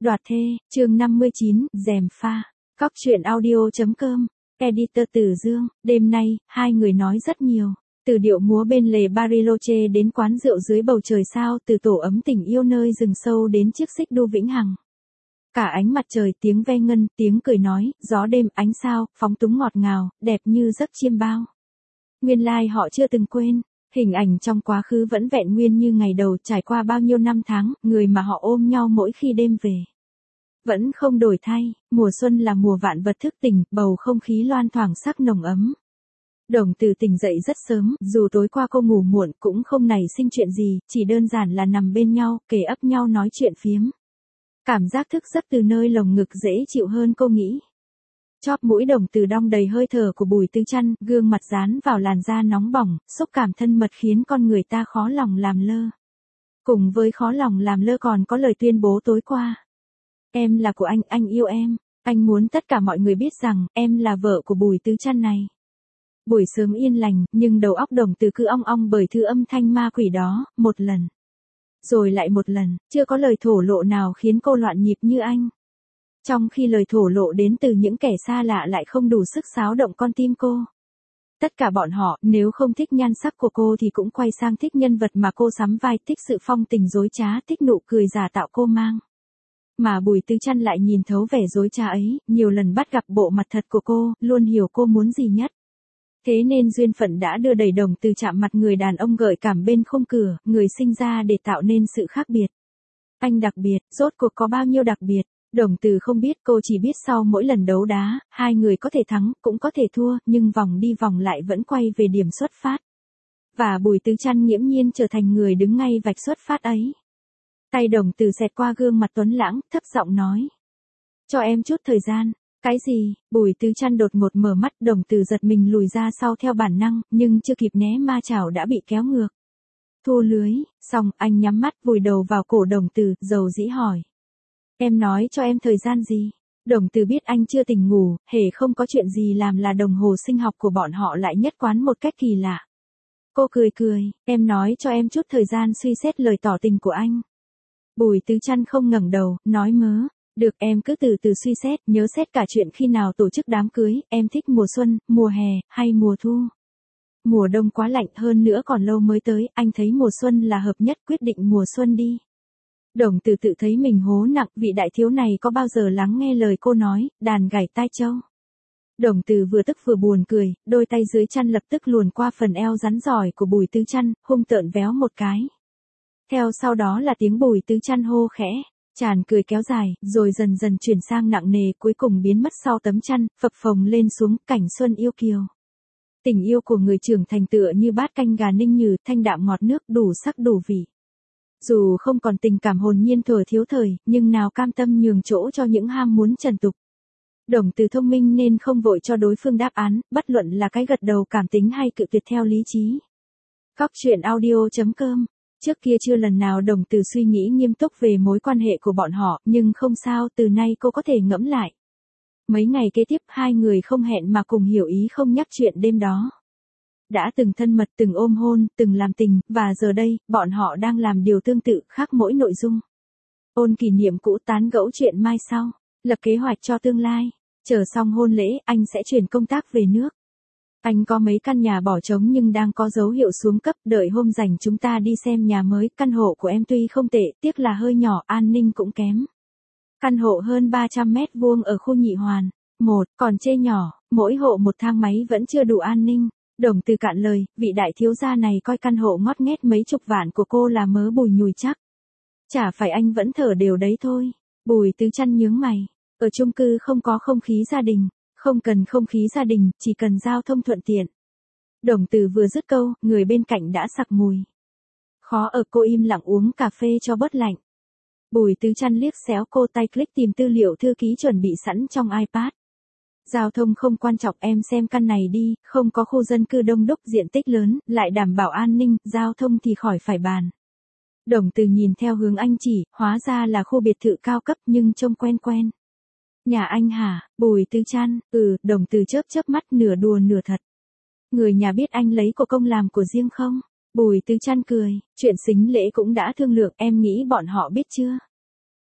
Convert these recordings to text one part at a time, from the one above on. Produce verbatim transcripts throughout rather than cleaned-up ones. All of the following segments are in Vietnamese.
Đoạt thê, chương năm mươi chín, Gièm pha. Cóc truyện audio chấm com. Editor Tử Dương. Đêm nay, hai người nói rất nhiều. Từ điệu múa bên lề Bariloche đến quán rượu dưới bầu trời sao, từ tổ ấm tình yêu nơi rừng sâu đến chiếc xích đu vĩnh hằng. Cả ánh mặt trời, tiếng ve ngân, tiếng cười nói, gió đêm, ánh sao, phóng túng ngọt ngào, đẹp như giấc chiêm bao. Nguyên lai họ chưa từng quên. Hình ảnh trong quá khứ vẫn vẹn nguyên như ngày đầu, trải qua bao nhiêu năm tháng, người mà họ ôm nhau mỗi khi đêm về. Vẫn không đổi thay, mùa xuân là mùa vạn vật thức tỉnh, bầu không khí loan thoảng sắc nồng ấm. Đồng Từ tỉnh dậy rất sớm, dù tối qua cô ngủ muộn cũng không nảy sinh chuyện gì, chỉ đơn giản là nằm bên nhau, kề ấp nhau nói chuyện phiếm. Cảm giác thức giấc từ nơi lồng ngực dễ chịu hơn cô nghĩ. Chóp mũi Đồng Từ đong đầy hơi thở của Bùi Tư Chăn, gương mặt dán vào làn da nóng bỏng, xúc cảm thân mật khiến con người ta khó lòng làm lơ. Cùng với khó lòng làm lơ còn có lời tuyên bố tối qua. Em là của anh, anh yêu em, anh muốn tất cả mọi người biết rằng em là vợ của Bùi Tư Chăn này. Buổi sớm yên lành, nhưng đầu óc Đồng Từ cứ ong ong bởi thứ âm thanh ma quỷ đó, một lần. Rồi lại một lần, chưa có lời thổ lộ nào khiến cô loạn nhịp như anh. Trong khi lời thổ lộ đến từ những kẻ xa lạ lại không đủ sức xáo động con tim cô. Tất cả bọn họ, nếu không thích nhan sắc của cô thì cũng quay sang thích nhân vật mà cô sắm vai, thích sự phong tình dối trá, thích nụ cười giả tạo cô mang. Mà Bùi Tư Chăn lại nhìn thấu vẻ dối trá ấy, nhiều lần bắt gặp bộ mặt thật của cô, luôn hiểu cô muốn gì nhất. Thế nên duyên phận đã đưa đẩy Đồng Từ chạm mặt người đàn ông gợi cảm bên khung cửa, người sinh ra để tạo nên sự khác biệt. Anh đặc biệt, rốt cuộc có bao nhiêu đặc biệt? Đồng Từ không biết, cô chỉ biết sau mỗi lần đấu đá, hai người có thể thắng, cũng có thể thua, nhưng vòng đi vòng lại vẫn quay về điểm xuất phát. Và Bùi Tư Chăn nghiễm nhiên trở thành người đứng ngay vạch xuất phát ấy. Tay Đồng Từ xẹt qua gương mặt tuấn lãng, thấp giọng nói. Cho em chút thời gian. Cái gì? Bùi Tư Chăn đột ngột mở mắt, Đồng Từ giật mình lùi ra sau theo bản năng, nhưng chưa kịp né ma chảo đã bị kéo ngược. Thu lưới, xong, anh nhắm mắt vùi đầu vào cổ Đồng Từ, dầu dĩ hỏi. Em nói cho em thời gian gì? Đồng Từ biết anh chưa tỉnh ngủ, hề không có chuyện gì làm là đồng hồ sinh học của bọn họ lại nhất quán một cách kỳ lạ. Cô cười cười, em nói cho em chút thời gian suy xét lời tỏ tình của anh. Bùi Tư Chăn không ngẩng đầu, nói mớ. Được, em cứ từ từ suy xét, nhớ xét cả chuyện khi nào tổ chức đám cưới, em thích mùa xuân, mùa hè, hay mùa thu. Mùa đông quá lạnh, hơn nữa còn lâu mới tới, anh thấy mùa xuân là hợp nhất, quyết định mùa xuân đi. Đồng Từ tự thấy mình hố nặng, vị đại thiếu này có bao giờ lắng nghe lời cô nói, đàn gảy tai trâu. Đồng Từ vừa tức vừa buồn cười, đôi tay dưới chăn lập tức luồn qua phần eo rắn giỏi của Bùi Tư Chăn, hung tợn véo một cái. Theo sau đó là tiếng Bùi Tư Chăn hô khẽ. Tràn cười kéo dài, rồi dần dần chuyển sang nặng nề, cuối cùng biến mất sau tấm chăn, phập phồng lên xuống, cảnh xuân yêu kiều. Tình yêu của người trưởng thành tựa như bát canh gà ninh nhừ, thanh đạm ngọt nước, đủ sắc đủ vị. Dù không còn tình cảm hồn nhiên thuở thiếu thời, nhưng nào cam tâm nhường chỗ cho những ham muốn trần tục. Đồng Từ thông minh nên không vội cho đối phương đáp án, bất luận là cái gật đầu cảm tính hay cự tuyệt theo lý trí. Cóc truyện audio chấm com. Trước kia chưa lần nào Đồng Từ suy nghĩ nghiêm túc về mối quan hệ của bọn họ, nhưng không sao, từ nay cô có thể ngẫm lại. Mấy ngày kế tiếp hai người không hẹn mà cùng hiểu ý không nhắc chuyện đêm đó. Đã từng thân mật, từng ôm hôn, từng làm tình, và giờ đây, bọn họ đang làm điều tương tự, khác mỗi nội dung. Ôn kỷ niệm cũ, tán gẫu chuyện mai sau, lập kế hoạch cho tương lai. Chờ xong hôn lễ, anh sẽ chuyển công tác về nước. Anh có mấy căn nhà bỏ trống nhưng đang có dấu hiệu xuống cấp, đợi hôm rảnh chúng ta đi xem nhà mới. Căn hộ của em tuy không tệ, tiếc là hơi nhỏ, an ninh cũng kém. Căn hộ hơn ba trăm mét vuông ở khu Nhị Hoàn. Một, còn chê nhỏ, mỗi hộ một thang máy vẫn chưa đủ an ninh. Đồng Từ cạn lời, vị đại thiếu gia này coi căn hộ ngót nghét mấy chục vạn của cô là mớ bùi nhùi chắc. Chả phải anh vẫn thở đều đấy thôi. Bùi Tư Chăn nhướng mày. Ở chung cư không có không khí gia đình. Không cần không khí gia đình, chỉ cần giao thông thuận tiện. Đồng Từ vừa dứt câu, người bên cạnh đã sặc mùi. Khó ở, cô im lặng uống cà phê cho bớt lạnh. Bùi Tư Chăn liếc xéo cô, tay click tìm tư liệu thư ký chuẩn bị sẵn trong iPad. Giao thông không quan trọng, em xem căn này đi, không có khu dân cư đông đúc, diện tích lớn, lại đảm bảo an ninh, giao thông thì khỏi phải bàn. Đồng Từ nhìn theo hướng anh chỉ, hóa ra là khu biệt thự cao cấp nhưng trông quen quen. Nhà anh hả? Bùi Tư Chăn, ừ, Đồng Từ chớp chớp mắt, nửa đùa nửa thật. Người nhà biết anh lấy của công làm của riêng không? Bùi Tư Chăn cười, chuyện sính lễ cũng đã thương lượng, em nghĩ bọn họ biết chưa?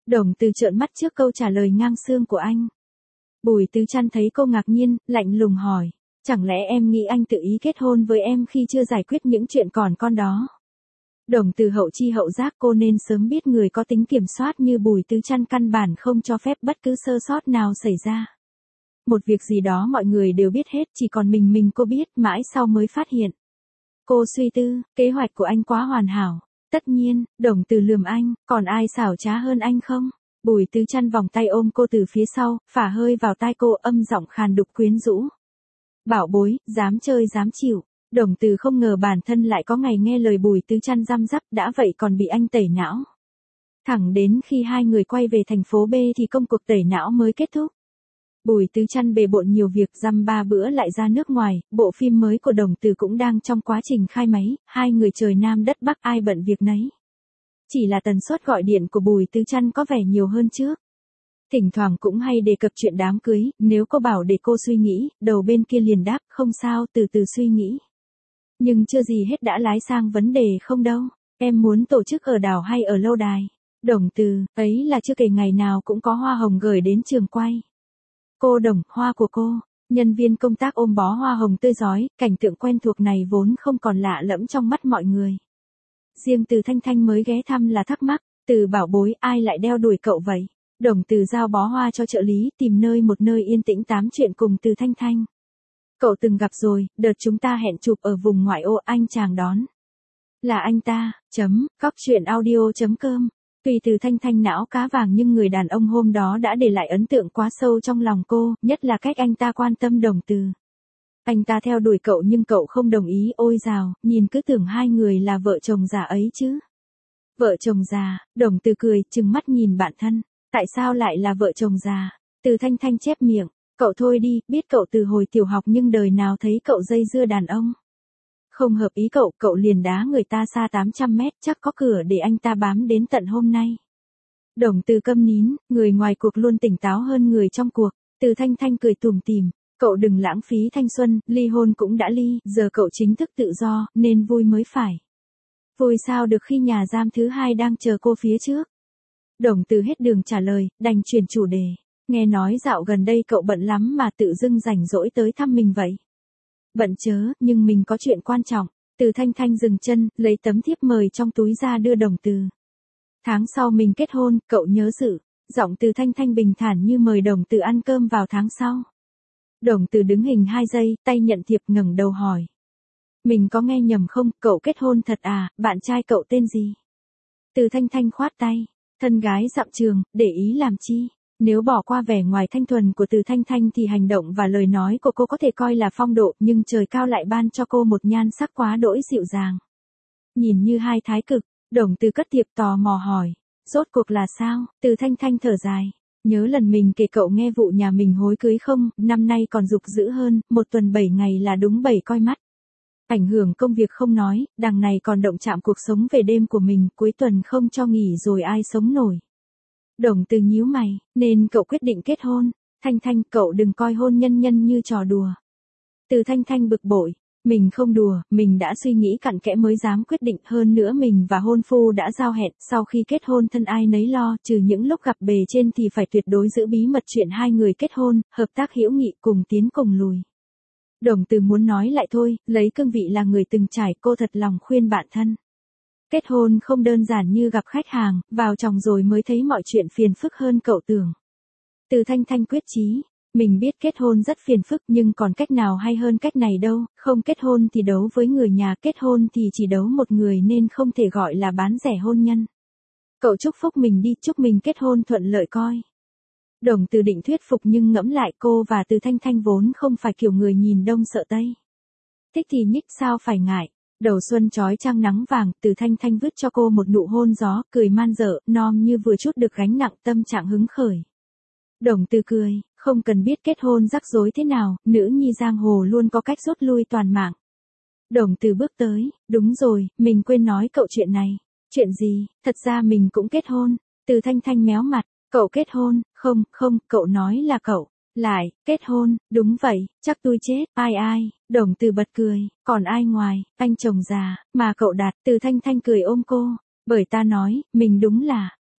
Đồng Từ trợn mắt trước câu trả lời ngang xương của anh. Bùi Tứ Trăn thấy cô ngạc nhiên, lạnh lùng hỏi. Chẳng lẽ em nghĩ anh tự ý kết hôn với em khi chưa giải quyết những chuyện còn con đó? Đồng Từ hậu chi hậu giác, cô nên sớm biết người có tính kiểm soát như Bùi Tứ Trăn căn bản không cho phép bất cứ sơ sót nào xảy ra. Một việc gì đó mọi người đều biết hết, chỉ còn mình mình cô biết, mãi sau mới phát hiện. Cô suy tư, kế hoạch của anh quá hoàn hảo. Tất nhiên, Đồng Từ lườm anh, còn ai xảo trá hơn anh không? Bùi Tứ Trăn vòng tay ôm cô từ phía sau, phả hơi vào tai cô, âm giọng khàn đục quyến rũ. Bảo bối, dám chơi dám chịu. Đồng Từ không ngờ bản thân lại có ngày nghe lời Bùi Tứ Trăn răm rắp, đã vậy còn bị anh tẩy não. Thẳng đến khi hai người quay về thành phố B thì công cuộc tẩy não mới kết thúc. Bùi Tứ Trăn bề bộn nhiều việc, dăm ba bữa lại ra nước ngoài, bộ phim mới của Đồng Từ cũng đang trong quá trình khai máy, hai người trời Nam đất Bắc ai bận việc nấy. Chỉ là tần suất gọi điện của Bùi Tứ Trăn có vẻ nhiều hơn trước. Thỉnh thoảng cũng hay đề cập chuyện đám cưới, nếu cô bảo để cô suy nghĩ, đầu bên kia liền đáp, không sao, từ từ suy nghĩ. Nhưng chưa gì hết đã lái sang vấn đề không đâu, em muốn tổ chức ở đảo hay ở lâu đài? Đồng Từ, ấy là chưa kể ngày nào cũng có hoa hồng gửi đến trường quay. Cô Đồng, hoa của cô, nhân viên công tác ôm bó hoa hồng tươi rói, cảnh tượng quen thuộc này vốn không còn lạ lẫm trong mắt mọi người. Riêng Từ Thanh Thanh mới ghé thăm là thắc mắc, Từ bảo bối, ai lại đeo đuổi cậu vậy? Đồng Từ giao bó hoa cho trợ lý, tìm nơi một nơi yên tĩnh tám chuyện cùng Từ Thanh Thanh. Cậu từng gặp rồi, đợt chúng ta hẹn chụp ở vùng ngoại ô, anh chàng đón. Là anh ta, chấm, cóc truyện audio chấm com. Tuy Từ Thanh Thanh não cá vàng nhưng người đàn ông hôm đó đã để lại ấn tượng quá sâu trong lòng cô, nhất là cách anh ta quan tâm Đồng Từ. Anh ta theo đuổi cậu nhưng cậu không đồng ý, ôi dào, nhìn cứ tưởng hai người là vợ chồng già ấy chứ. Vợ chồng già, Đồng Từ cười, trừng mắt nhìn bạn thân. Tại sao lại là vợ chồng già? Từ Thanh Thanh chép miệng, cậu thôi đi, biết cậu từ hồi tiểu học nhưng đời nào thấy cậu dây dưa đàn ông. Không hợp ý cậu, cậu liền đá người ta xa tám trăm mét, chắc có cửa để anh ta bám đến tận hôm nay. Đồng Từ câm nín, người ngoài cuộc luôn tỉnh táo hơn người trong cuộc. Từ Thanh Thanh cười tủm tỉm, cậu đừng lãng phí thanh xuân, ly hôn cũng đã ly, giờ cậu chính thức tự do, nên vui mới phải. Vui sao được khi nhà giam thứ hai đang chờ cô phía trước. Đồng Từ hết đường trả lời, đành chuyển chủ đề. Nghe nói dạo gần đây cậu bận lắm mà tự dưng rảnh rỗi tới thăm mình vậy. Bận chớ, nhưng mình có chuyện quan trọng. Từ Thanh Thanh dừng chân, lấy tấm thiếp mời trong túi ra đưa Đồng Từ. Tháng sau mình kết hôn, cậu nhớ dự. Giọng Từ Thanh Thanh bình thản như mời Đồng Từ ăn cơm vào tháng sau. Đồng Từ đứng hình hai giây, tay nhận thiệp, ngẩng đầu hỏi. Mình có nghe nhầm không, cậu kết hôn thật à, bạn trai cậu tên gì? Từ Thanh Thanh khoát tay. Thân gái dặm trường, để ý làm chi? Nếu bỏ qua vẻ ngoài thanh thuần của Từ Thanh Thanh thì hành động và lời nói của cô có thể coi là phong độ, nhưng trời cao lại ban cho cô một nhan sắc quá đỗi dịu dàng. Nhìn như hai thái cực, Đồng Từ cất thiệp tò mò hỏi. Rốt cuộc là sao? Từ Thanh Thanh thở dài. Nhớ lần mình kể cậu nghe vụ nhà mình hối cưới không, năm nay còn dục dữ hơn, một tuần bảy ngày là đúng bảy coi mắt. Ảnh hưởng công việc không nói, đằng này còn động chạm cuộc sống về đêm của mình, cuối tuần không cho nghỉ rồi ai sống nổi. Đồng Từ nhíu mày, nên cậu quyết định kết hôn. Thanh Thanh, cậu đừng coi hôn nhân nhân như trò đùa. Từ Thanh Thanh bực bội, mình không đùa, mình đã suy nghĩ cặn kẽ mới dám quyết định, hơn nữa mình và hôn phu đã giao hẹn, sau khi kết hôn thân ai nấy lo, trừ những lúc gặp bề trên thì phải tuyệt đối giữ bí mật chuyện hai người kết hôn, hợp tác hữu nghị cùng tiến cùng lùi. Đồng Từ muốn nói lại thôi, lấy cương vị là người từng trải, cô thật lòng khuyên bạn thân. Kết hôn không đơn giản như gặp khách hàng, vào chồng rồi mới thấy mọi chuyện phiền phức hơn cậu tưởng. Từ Thanh Thanh quyết chí, mình biết kết hôn rất phiền phức nhưng còn cách nào hay hơn cách này đâu, không kết hôn thì đấu với người nhà, kết hôn thì chỉ đấu một người nên không thể gọi là bán rẻ hôn nhân. Cậu chúc phúc mình đi, chúc mình kết hôn thuận lợi coi. Đồng Từ định thuyết phục nhưng ngẫm lại cô và Từ Thanh Thanh vốn không phải kiểu người nhìn đông sợ tây. Thích thì nhích sao phải ngại. Đầu xuân chói chang nắng vàng, Từ Thanh Thanh vứt cho cô một nụ hôn gió, cười man dợ, non như vừa chút được gánh nặng, tâm trạng hứng khởi. Đồng Từ cười, không cần biết kết hôn rắc rối thế nào, nữ nhi giang hồ luôn có cách rút lui toàn mạng. Đồng Từ bước tới, đúng rồi, mình quên nói cậu chuyện này. Chuyện gì? Thật ra mình cũng kết hôn. Từ Thanh Thanh méo mặt, cậu kết hôn? Không, không, cậu nói là cậu. Lại, kết hôn, đúng vậy, chắc tôi chết, ai ai, Đồng Từ bật cười, còn ai ngoài, anh chồng già, mà cậu Đạt. Từ Thanh Thanh cười ôm cô, bởi ta nói, mình đúng là,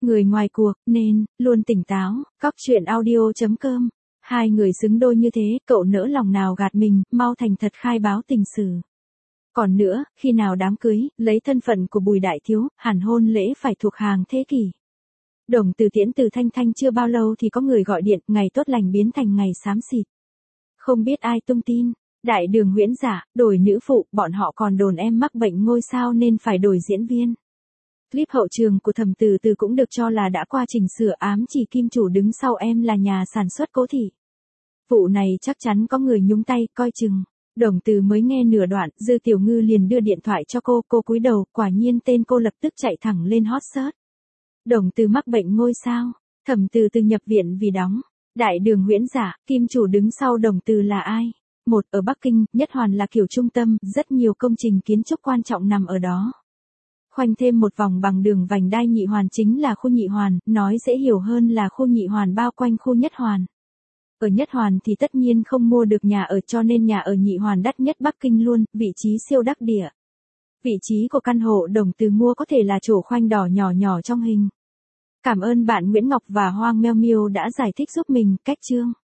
Người ngoài cuộc, nên, luôn tỉnh táo, cóc truyện audio.com. Hai người xứng đôi như thế, cậu nỡ lòng nào gạt mình, mau thành thật khai báo tình sử. Còn nữa, khi nào đám cưới, lấy thân phận của Bùi Đại Thiếu, hẳn hôn lễ phải thuộc hàng thế kỷ. Đồng Từ tiễn từ Thanh Thanh chưa bao lâu thì có người gọi điện, ngày tốt lành biến thành ngày xám xịt. Không biết ai tung tin, đại đường huyễn giả, đổi nữ phụ, bọn họ còn đồn em mắc bệnh ngôi sao nên phải đổi diễn viên. Clip hậu trường của Thẩm Từ Từ cũng được cho là đã qua chỉnh sửa, ám chỉ kim chủ đứng sau em là nhà sản xuất Cố Thị. Vụ này chắc chắn có người nhúng tay, coi chừng. Đồng Từ mới nghe nửa đoạn, Dư Tiểu Ngư liền đưa điện thoại cho cô, cô cúi đầu, quả nhiên tên cô lập tức chạy thẳng lên hot search. Đồng Từ mắc bệnh ngôi sao, Thẩm Từ Từ nhập viện vì đóng. Đại đường huyễn giả, kim chủ đứng sau Đồng Từ là ai? Một, ở Bắc Kinh, Nhất Hoàn là kiểu trung tâm, rất nhiều công trình kiến trúc quan trọng nằm ở đó. Khoanh thêm một vòng bằng đường vành đai Nhị Hoàn chính là khu Nhị Hoàn, nói dễ hiểu hơn là khu Nhị Hoàn bao quanh khu Nhất Hoàn. Ở Nhất Hoàn thì tất nhiên không mua được nhà ở, cho nên nhà ở Nhị Hoàn đắt nhất Bắc Kinh luôn, vị trí siêu đắc địa. Vị trí của căn hộ Đồng Từ mua có thể là chỗ khoanh đỏ nhỏ nhỏ trong hình. Cảm ơn bạn Nguyễn Ngọc và Hoang Meo Miêu đã giải thích giúp mình, cách chương.